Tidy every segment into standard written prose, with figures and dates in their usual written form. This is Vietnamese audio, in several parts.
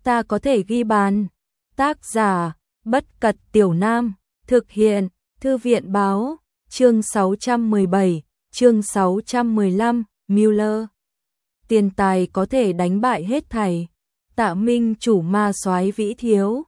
ta có thể ghi bàn. Tác giả, Bất Cật Tiểu Nam, thực hiện, Thư viện báo, chương 617, chương 615, Müller. Tiền tài có thể đánh bại hết thảy. Tạ Minh chủ ma soái vĩ thiếu.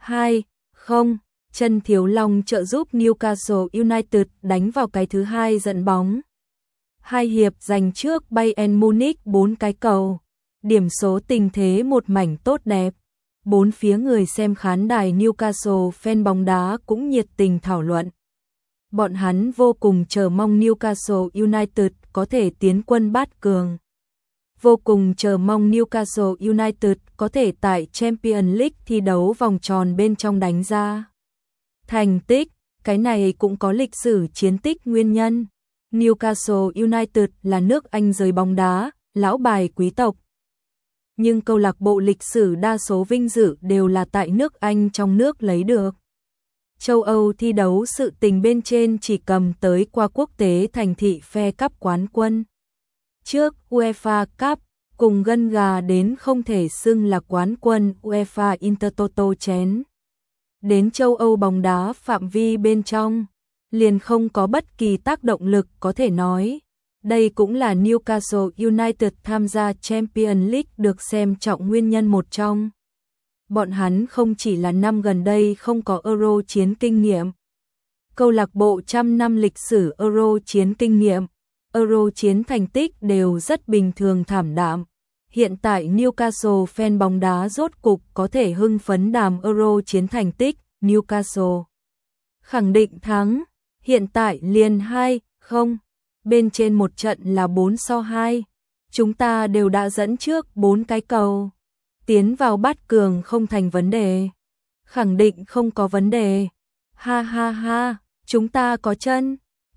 2-0, Chân Thiếu Long trợ giúp Newcastle United đánh vào cái thứ hai dẫn bóng. 2 hiệp giành trước Bayern Munich 4 cái cầu. Điểm số tình thế một mảnh tốt đẹp. Bốn phía người xem khán đài Newcastle fan bóng đá cũng nhiệt tình thảo luận. Bọn hắn vô cùng chờ mong Newcastle United có thể tiến quân bát cường. Vô cùng chờ mong Newcastle United có thể tại Champions League thi đấu vòng tròn bên trong đánh ra thành tích. Cái này cũng có lịch sử chiến tích nguyên nhân. Newcastle United là nước Anh giới bóng đá, lão bài quý tộc. Nhưng câu lạc bộ lịch sử đa số vinh dự đều là tại nước Anh trong nước lấy được. Châu Âu thi đấu sự tình bên trên chỉ cầm tới qua quốc tế thành thị phe cắp quán quân. Trước UEFA Cup, cùng gân gà đến không thể xưng là quán quân UEFA Intertoto chén. Đến châu Âu bóng đá phạm vi bên trong, liền không có bất kỳ tác động lực có thể nói. Đây cũng là Newcastle United tham gia Champions League được xem trọng nguyên nhân một trong. Bọn hắn không chỉ là năm gần đây không có Euro chiến kinh nghiệm. Câu lạc bộ trăm năm lịch sử Euro chiến kinh nghiệm, Euro chiến thành tích đều rất bình thường thảm đạm. Hiện tại Newcastle fan bóng đá rốt cục có thể hưng phấn đàm Euro chiến thành tích. Newcastle khẳng định thắng, hiện tại liền 2-0, bên trên một trận là 4-2, chúng ta đều đã dẫn trước 4 cái cầu, tiến vào bát cường không thành vấn đề, khẳng định không có vấn đề, ha ha ha, chúng ta có chân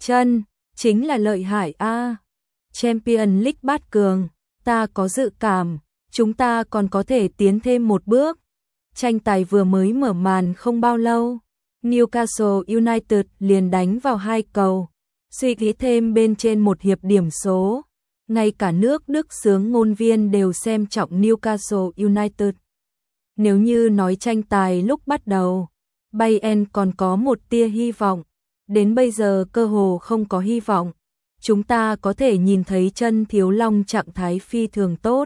chính là lợi hại a. Champions League bát cường, ta có dự cảm, chúng ta còn có thể tiến thêm một bước. Tranh tài vừa mới mở màn không bao lâu, Newcastle United liền đánh vào 2 cầu, suy nghĩ thêm bên trên một hiệp điểm số. Ngay cả nước Đức xướng ngôn viên đều xem trọng Newcastle United. Nếu như nói tranh tài lúc bắt đầu, Bayern còn có một tia hy vọng, đến bây giờ cơ hồ không có hy vọng. Chúng ta có thể nhìn thấy Chân Thiếu Long trạng thái phi thường tốt.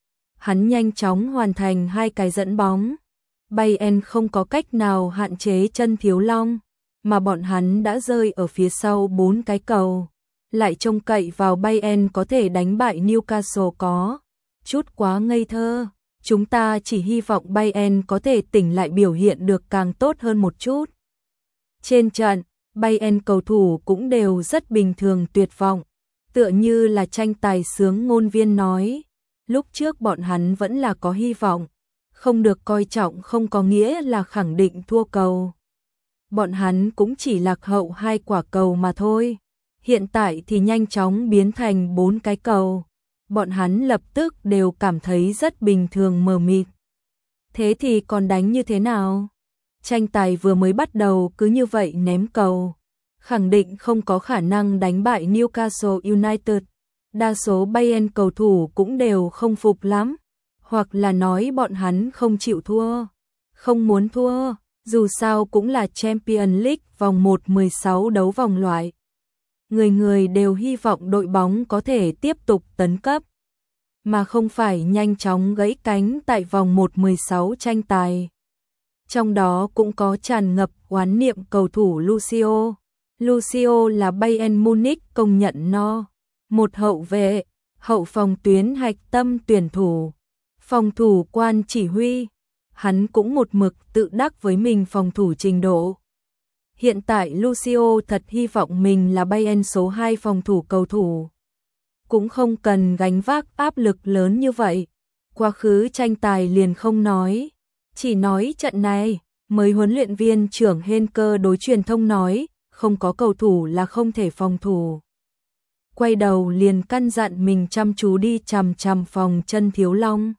Hắn nhanh chóng hoàn thành 2 cái dẫn bóng. Bayern không có cách nào hạn chế Chân Thiếu Long, mà bọn hắn đã rơi ở phía sau 4 cái cầu. Lại trông cậy vào Bayern có thể đánh bại Newcastle có chút quá ngây thơ. Chúng ta chỉ hy vọng Bayern có thể tỉnh lại biểu hiện được càng tốt hơn một chút. Trên trận, Bayern cầu thủ cũng đều rất bình thường tuyệt vọng, tựa như là tranh tài sướng ngôn viên nói. Lúc trước bọn hắn vẫn là có hy vọng, không được coi trọng không có nghĩa là khẳng định thua cầu. Bọn hắn cũng chỉ lạc hậu 2 quả cầu mà thôi. Hiện tại thì nhanh chóng biến thành 4 cái cầu. Bọn hắn lập tức đều cảm thấy rất bình thường mờ mịt. Thế thì còn đánh như thế nào? Tranh tài vừa mới bắt đầu cứ như vậy ném cầu. Khẳng định không có khả năng đánh bại Newcastle United. Đa số Bayern cầu thủ cũng đều không phục lắm. Hoặc là nói bọn hắn không chịu thua. Không muốn thua. Dù sao cũng là Champions League vòng 1/16 đấu vòng loại. Người người đều hy vọng đội bóng có thể tiếp tục tấn cấp, mà không phải nhanh chóng gãy cánh tại vòng 1/16 tranh tài. Trong đó cũng có tràn ngập oán niệm cầu thủ Lucio. Lucio là Bayern Munich công nhận một hậu vệ, hậu phòng tuyến hạch tâm tuyển thủ, phòng thủ quan chỉ huy. Hắn cũng một mực tự đắc với mình phòng thủ trình độ. Hiện tại Lucio thật hy vọng mình là Bayern số 2 phòng thủ cầu thủ. Cũng không cần gánh vác áp lực lớn như vậy. Quá khứ tranh tài liền không nói. Chỉ nói trận này, mới huấn luyện viên trưởng Henker đối truyền thông nói, không có cầu thủ là không thể phòng thủ. Quay đầu liền căn dặn mình chăm chú đi chằm chằm phòng Chân Thiếu Long.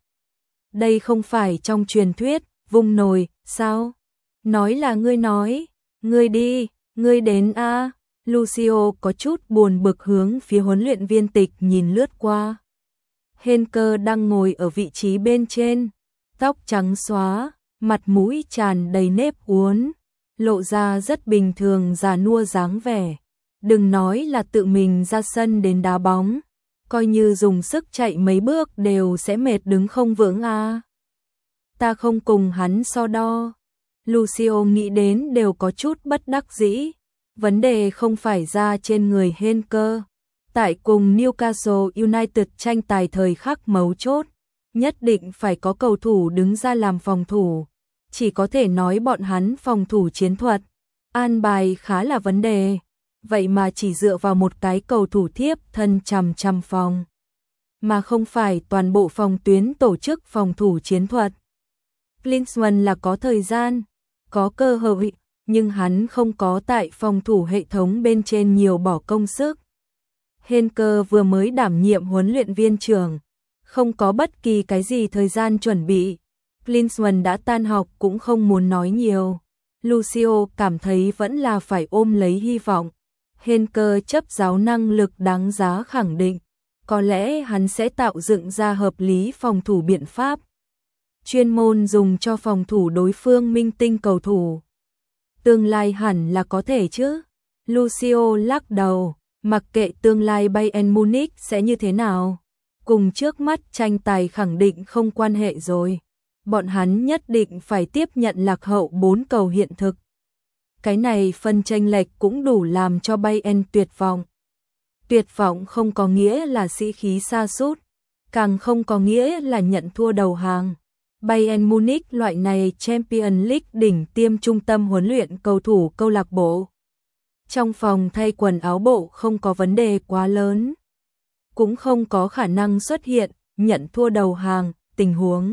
Đây không phải trong truyền thuyết, vung nồi, sao? Nói là ngươi nói. Ngươi đi, ngươi đến a. Lucio có chút buồn bực hướng phía huấn luyện viên tịch nhìn lướt qua. Henker đang ngồi ở vị trí bên trên, tóc trắng xóa, mặt mũi tràn đầy nếp uốn, lộ ra rất bình thường già nua dáng vẻ. Đừng nói là tự mình ra sân đến đá bóng, coi như dùng sức chạy mấy bước đều sẽ mệt đứng không vững à. Ta không cùng hắn so đo. Lucio nghĩ đến đều có chút bất đắc dĩ. Vấn đề không phải ra trên người Henker. Tại cùng Newcastle United tranh tài thời khắc mấu chốt, nhất định phải có cầu thủ đứng ra làm phòng thủ. Chỉ có thể nói bọn hắn phòng thủ chiến thuật, an bài khá là vấn đề. Vậy mà chỉ dựa vào một cái cầu thủ thiếp thân chằm phòng, mà không phải toàn bộ phòng tuyến tổ chức phòng thủ chiến thuật. Klinsmann là có thời gian, có cơ hội, nhưng hắn không có tại phòng thủ hệ thống bên trên nhiều bỏ công sức. Henker vừa mới đảm nhiệm huấn luyện viên trưởng, không có bất kỳ cái gì thời gian chuẩn bị. Klinsmann đã tan học cũng không muốn nói nhiều. Lucio cảm thấy vẫn là phải ôm lấy hy vọng. Henker chấp giáo năng lực đáng giá khẳng định, có lẽ hắn sẽ tạo dựng ra hợp lý phòng thủ biện pháp, chuyên môn dùng cho phòng thủ đối phương minh tinh cầu thủ. Tương lai hẳn là có thể chứ. Lucio lắc đầu, mặc kệ tương lai Bayern Munich sẽ như thế nào, cùng trước mắt tranh tài khẳng định không quan hệ rồi. Bọn hắn nhất định phải tiếp nhận lạc hậu 4 cầu hiện thực. Cái này phân chênh lệch cũng đủ làm cho Bayern tuyệt vọng. Tuyệt vọng không có nghĩa là sĩ khí sa sút, càng không có nghĩa là nhận thua đầu hàng. Bayern Munich loại này Champions League đỉnh tiêm trung tâm huấn luyện cầu thủ câu lạc bộ. Trong phòng thay quần áo bộ không có vấn đề quá lớn, cũng không có khả năng xuất hiện nhận thua đầu hàng tình huống.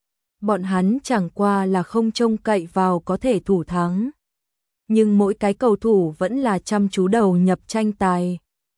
Bọn hắn chẳng qua là không trông cậy vào có thể thủ thắng. Nhưng mỗi cái cầu thủ vẫn là chăm chú đầu nhập tranh tài.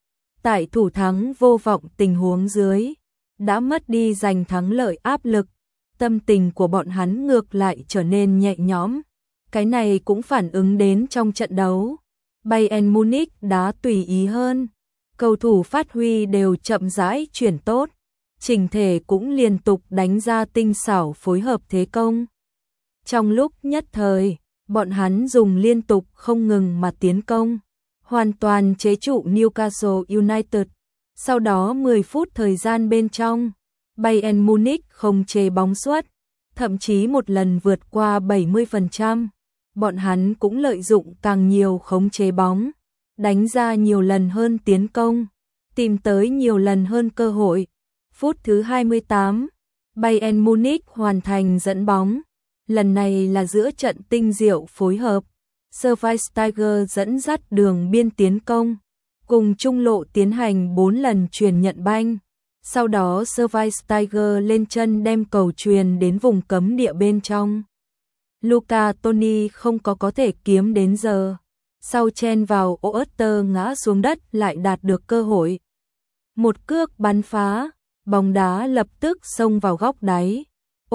Tại thủ thắng vô vọng tình huống dưới, đã mất đi giành thắng lợi áp lực, tâm tình của bọn hắn ngược lại trở nên nhẹ nhõm. Cái này cũng phản ứng đến trong trận đấu. Bayern Munich đá tùy ý hơn, cầu thủ phát huy đều chậm rãi chuyển tốt, chỉnh thể cũng liên tục đánh ra tinh xảo phối hợp thế công. Trong lúc nhất thời, bọn hắn dùng liên tục không ngừng mà tiến công, hoàn toàn chế trụ Newcastle United. Sau đó 10 phút thời gian bên trong, Bayern Munich không chế bóng suất, thậm chí một lần vượt qua 70%. Bọn hắn cũng lợi dụng càng nhiều khống chế bóng, đánh ra nhiều lần hơn tiến công, tìm tới nhiều lần hơn cơ hội. Phút thứ 28, Bayern Munich hoàn thành dẫn bóng. Lần này là giữa trận tinh diệu phối hợp, Schweinsteiger dẫn dắt đường biên tiến công, cùng trung lộ tiến hành 4 lần truyền nhận banh. Sau đó Schweinsteiger lên chân đem cầu truyền đến vùng cấm địa bên trong. Luca Toni không có thể kiếm đến giờ. Sau chen vào Oester ngã xuống đất lại đạt được cơ hội. Một cước bắn phá, bóng đá lập tức xông vào góc đáy.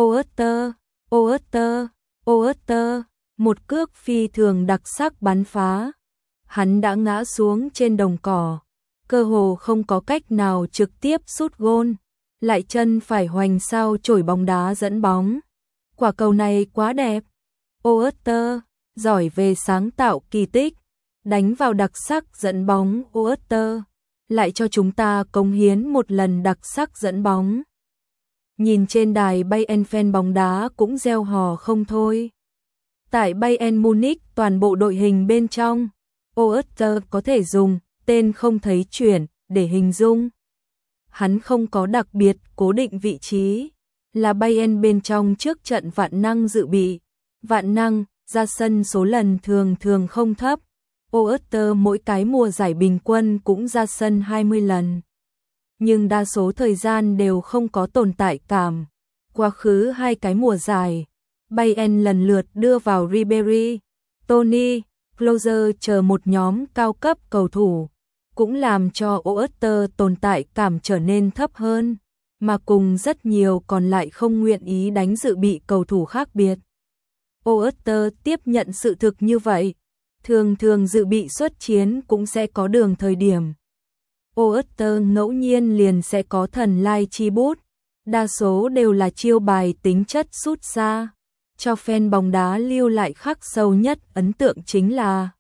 Oester, một cước phi thường đặc sắc bắn phá. Hắn đã ngã xuống trên đồng cỏ, cơ hồ không có cách nào trực tiếp sút gôn, lại chân phải hoành sao chổi bóng đá dẫn bóng. Quả cầu này quá đẹp. Oester, giỏi về sáng tạo kỳ tích, đánh vào đặc sắc dẫn bóng. Oester, lại cho chúng ta cống hiến một lần đặc sắc dẫn bóng. Nhìn trên đài Bayern fan bóng đá cũng reo hò không thôi. Tại Bayern Munich toàn bộ đội hình bên trong, Oester có thể dùng tên không thấy chuyển để hình dung. Hắn không có đặc biệt cố định vị trí, là Bayern bên trong trước trận vạn năng dự bị. Vạn năng ra sân số lần thường không thấp. Oester mỗi cái mùa giải bình quân cũng ra sân 20 lần. Nhưng đa số thời gian đều không có tồn tại cảm. Quá khứ 2 cái mùa giải, Bayern lần lượt đưa vào Ribery, Toni, Klose chờ một nhóm cao cấp cầu thủ, cũng làm cho Oester tồn tại cảm trở nên thấp hơn, mà cùng rất nhiều còn lại không nguyện ý đánh dự bị cầu thủ khác biệt. Oester tiếp nhận sự thực như vậy, thường dự bị xuất chiến cũng sẽ có đường thời điểm. Oester ngẫu nhiên liền sẽ có thần lai chi bút, đa số đều là chiêu bài tính chất sút xa, cho fan bóng đá lưu lại khắc sâu nhất ấn tượng chính là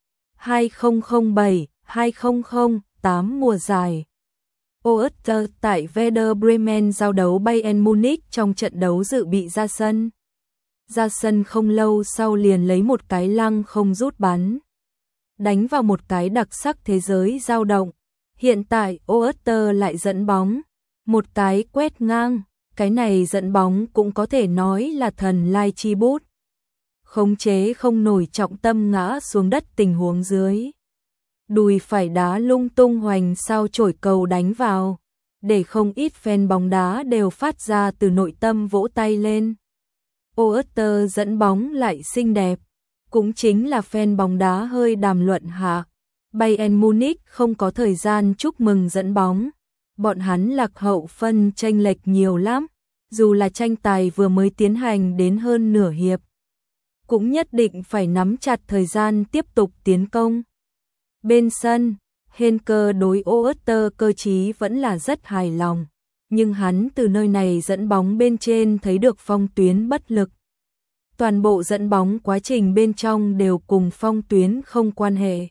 2007-2008 mùa giải. Oester tại Werder Bremen giao đấu Bayern Munich trong trận đấu dự bị ra sân. Ra sân không lâu sau liền lấy một cái lăng không rút bắn, đánh vào một cái đặc sắc thế giới dao động. Hiện tại Oester lại dẫn bóng, một cái quét ngang, cái này dẫn bóng cũng có thể nói là thần lai chi bút. Khống chế không nổi trọng tâm ngã xuống đất tình huống dưới. Đùi phải đá lung tung hoành sao chổi cầu đánh vào, để không ít fan bóng đá đều phát ra từ nội tâm vỗ tay lên. Oester dẫn bóng lại xinh đẹp, cũng chính là fan bóng đá hơi đàm luận hạ. Bayern Munich không có thời gian chúc mừng dẫn bóng, bọn hắn lạc hậu phân chênh lệch nhiều lắm, dù là tranh tài vừa mới tiến hành đến hơn nửa hiệp, cũng nhất định phải nắm chặt thời gian tiếp tục tiến công. Bên sân, Henke đối Oester cơ trí vẫn là rất hài lòng, nhưng hắn từ nơi này dẫn bóng bên trên thấy được Phong Tuyến bất lực. Toàn bộ dẫn bóng quá trình bên trong đều cùng Phong Tuyến không quan hệ.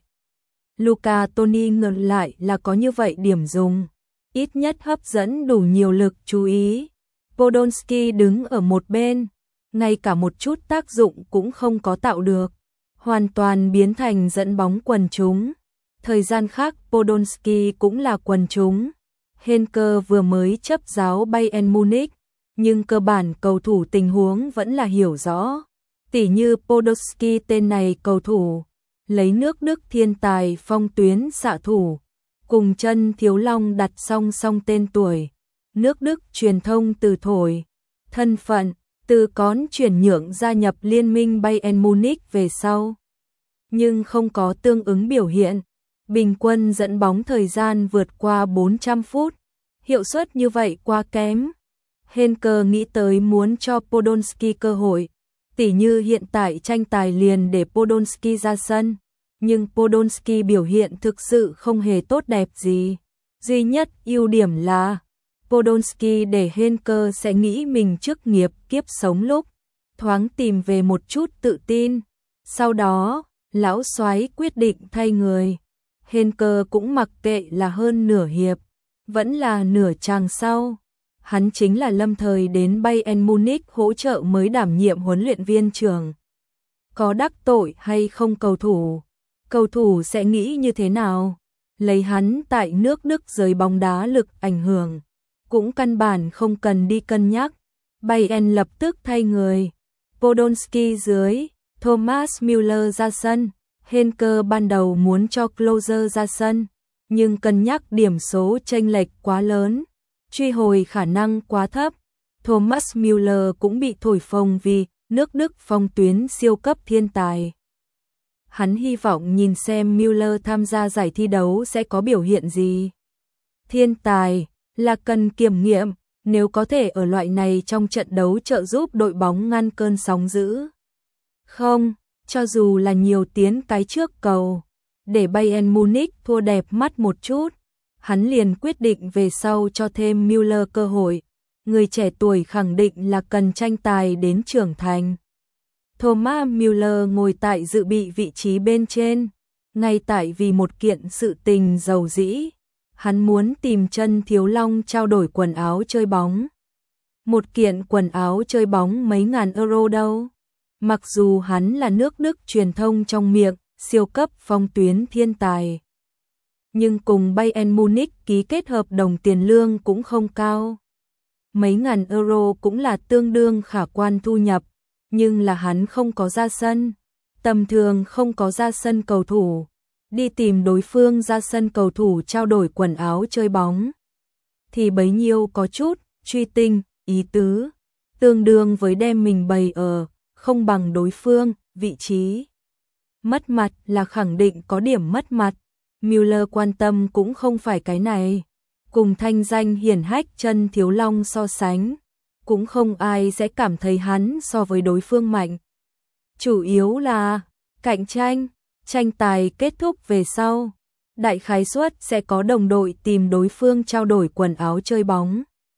Luca Toni ngược lại là có như vậy điểm dùng, ít nhất hấp dẫn đủ nhiều lực chú ý. Podolski đứng ở một bên, ngay cả một chút tác dụng cũng không có tạo được, hoàn toàn biến thành dẫn bóng quần chúng. Thời gian khác Podolski cũng là quần chúng. Henke vừa mới chấp giáo Bayern Munich, nhưng cơ bản cầu thủ tình huống vẫn là hiểu rõ. Tỉ như Podolski tên này cầu thủ, lấy nước Đức thiên tài Phong Tuyến xạ thủ, cùng Chân Thiếu Long đặt song song tên tuổi. Nước Đức truyền thông từ thổi, thân phận, từ cón chuyển nhượng gia nhập liên minh Bayern Munich về sau. Nhưng không có tương ứng biểu hiện, bình quân dẫn bóng thời gian vượt qua 400 phút, hiệu suất như vậy quá kém. Henke nghĩ tới muốn cho Podolski cơ hội, tỉ như hiện tại tranh tài liền để Podolski ra sân, nhưng Podolski biểu hiện thực sự không hề tốt đẹp gì. Duy nhất ưu điểm là Podolski để Henke sẽ nghĩ mình chức nghiệp kiếp sống lúc thoáng tìm về một chút tự tin. Sau đó, lão soái quyết định thay người. Henke cũng mặc kệ là hơn nửa hiệp, vẫn là nửa chàng sau. Hắn chính là lâm thời đến Bayern Munich hỗ trợ mới đảm nhiệm huấn luyện viên trưởng. Có đắc tội hay không cầu thủ sẽ nghĩ như thế nào? Lấy hắn tại nước Đức giới bóng đá lực ảnh hưởng, cũng căn bản không cần đi cân nhắc. Bayern lập tức thay người. Podolski dưới, Thomas Müller ra sân. Henke ban đầu muốn cho Klose ra sân, nhưng cân nhắc điểm số chênh lệch quá lớn, truy hồi khả năng quá thấp. Thomas Müller cũng bị thổi phồng vì nước Đức Phong Tuyến siêu cấp thiên tài. Hắn hy vọng nhìn xem Müller tham gia giải thi đấu sẽ có biểu hiện gì. Thiên tài là cần kiểm nghiệm, nếu có thể ở loại này trong trận đấu trợ giúp đội bóng ngăn cơn sóng dữ. Không, cho dù là nhiều tiến cái trước cầu, để Bayern Munich thua đẹp mắt một chút, hắn liền quyết định về sau cho thêm Müller cơ hội. Người trẻ tuổi khẳng định là cần tranh tài đến trưởng thành. Thomas Müller ngồi tại dự bị vị trí bên trên, ngay tại vì một kiện sự tình dầu dĩ. Hắn muốn tìm Chân Thiếu Long trao đổi quần áo chơi bóng. Một kiện quần áo chơi bóng mấy ngàn euro đâu. Mặc dù hắn là nước Đức truyền thông trong miệng, siêu cấp Phong Tuyến thiên tài, nhưng cùng Bayern Munich ký kết hợp đồng tiền lương cũng không cao. Mấy ngàn euro cũng là tương đương khả quan thu nhập, nhưng là hắn không có ra sân. Tầm thường không có ra sân cầu thủ, đi tìm đối phương ra sân cầu thủ trao đổi quần áo chơi bóng, thì bấy nhiêu có chút truy tinh, ý tứ, tương đương với đem mình bày ở không bằng đối phương, vị trí. Mất mặt là khẳng định có điểm mất mặt. Müller quan tâm cũng không phải cái này. Cùng thanh danh hiển hách Chân Thiếu Long so sánh, cũng không ai sẽ cảm thấy hắn so với đối phương mạnh. Chủ yếu là cạnh tranh tài kết thúc về sau, đại khái suất sẽ có đồng đội tìm đối phương trao đổi quần áo chơi bóng.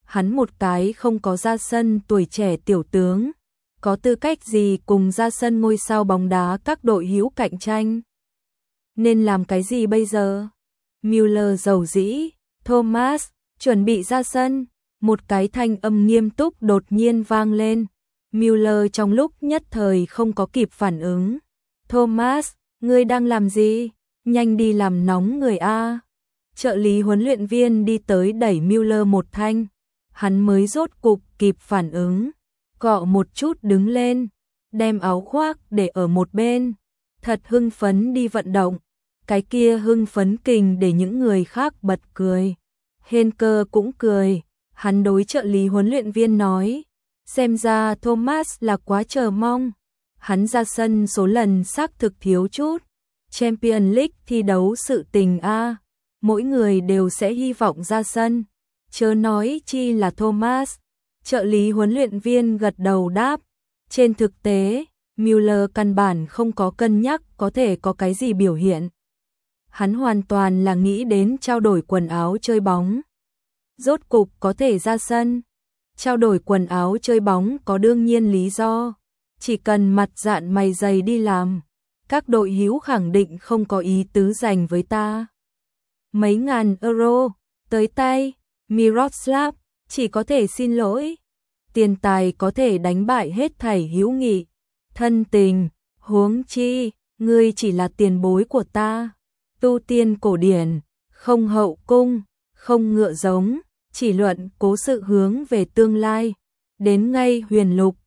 hắn một cái không có ra sân tuổi trẻ tiểu tướng, có tư cách gì cùng ra sân ngôi sao bóng đá các đội hữu cạnh tranh. Nên làm cái gì bây giờ? Müller rầu rĩ, Thomas, chuẩn bị ra sân, một cái thanh âm nghiêm túc đột nhiên vang lên. Müller trong lúc nhất thời không có kịp phản ứng. Thomas, ngươi đang làm gì? Nhanh đi làm nóng người a. Trợ lý huấn luyện viên đi tới đẩy Müller một thanh. Hắn mới rốt cục kịp phản ứng. Cọ một chút đứng lên, đem áo khoác để ở một bên. Thật hưng phấn đi vận động. Cái kia hưng phấn kình để những người khác bật cười. Henker cũng cười. Hắn đối trợ lý huấn luyện viên nói. Xem ra Thomas là quá chờ mong. Hắn ra sân số lần xác thực thiếu chút. Champions League thi đấu sự tình a, mỗi người đều sẽ hy vọng ra sân. Chớ nói chi là Thomas. Trợ lý huấn luyện viên gật đầu đáp. Trên thực tế, Müller căn bản không có cân nhắc có thể có cái gì biểu hiện. Hắn hoàn toàn là nghĩ đến trao đổi quần áo chơi bóng. Rốt cục có thể ra sân. Trao đổi quần áo chơi bóng có đương nhiên lý do. Chỉ cần mặt dạn mày dày đi làm, các đội hữu khẳng định không có ý tứ dành với ta. Mấy ngàn euro, tới tay, Miroslav, chỉ có thể xin lỗi. Tiền tài có thể đánh bại hết thảy hữu nghị, thân tình, huống chi, ngươi chỉ là tiền bối của ta. Tu tiên cổ điển, không hậu cung, không ngựa giống, chỉ luận cố sự hướng về tương lai. Đến ngay huyền lục,